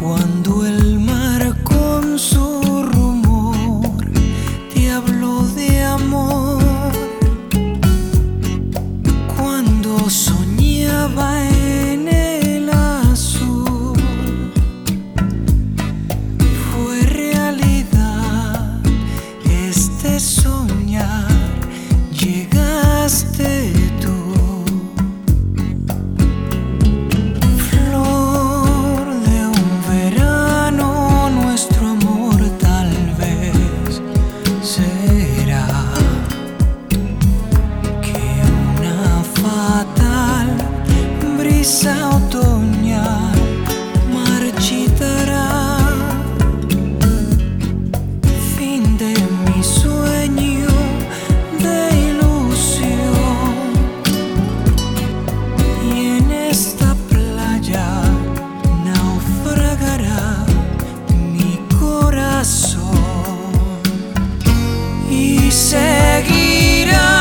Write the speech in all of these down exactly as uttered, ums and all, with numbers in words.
Cuando el mar con su rumor te habló de amor, cuando soñaba en el azul, fue realidad este soñar, llegaste tú. Brisa otoñal marchitará, fin de mi sueño de ilusión, y en esta playa naufragará mi corazón y seguirá.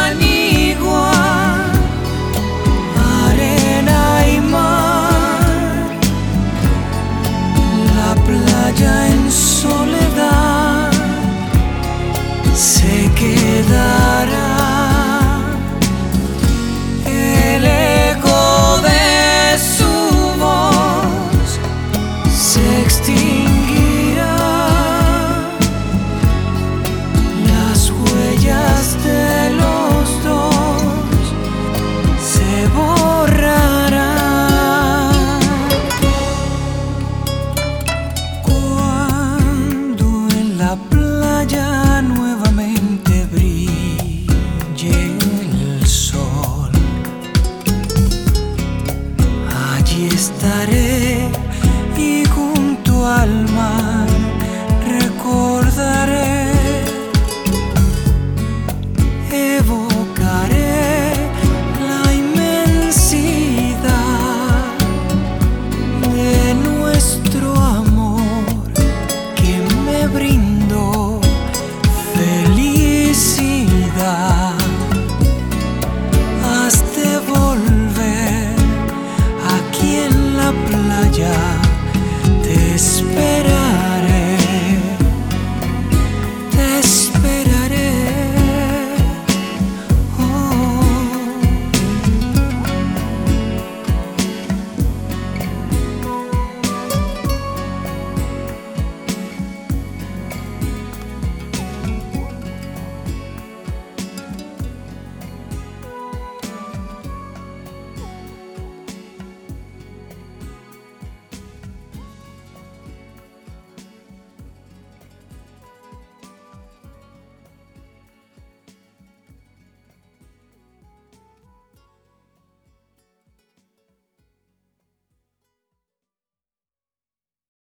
En soledad se quedará el eco de su voz, se extinguirá las huellas de los dos, se borrarán. Ya nuevamente brille el sol, allí estaré y junto al mar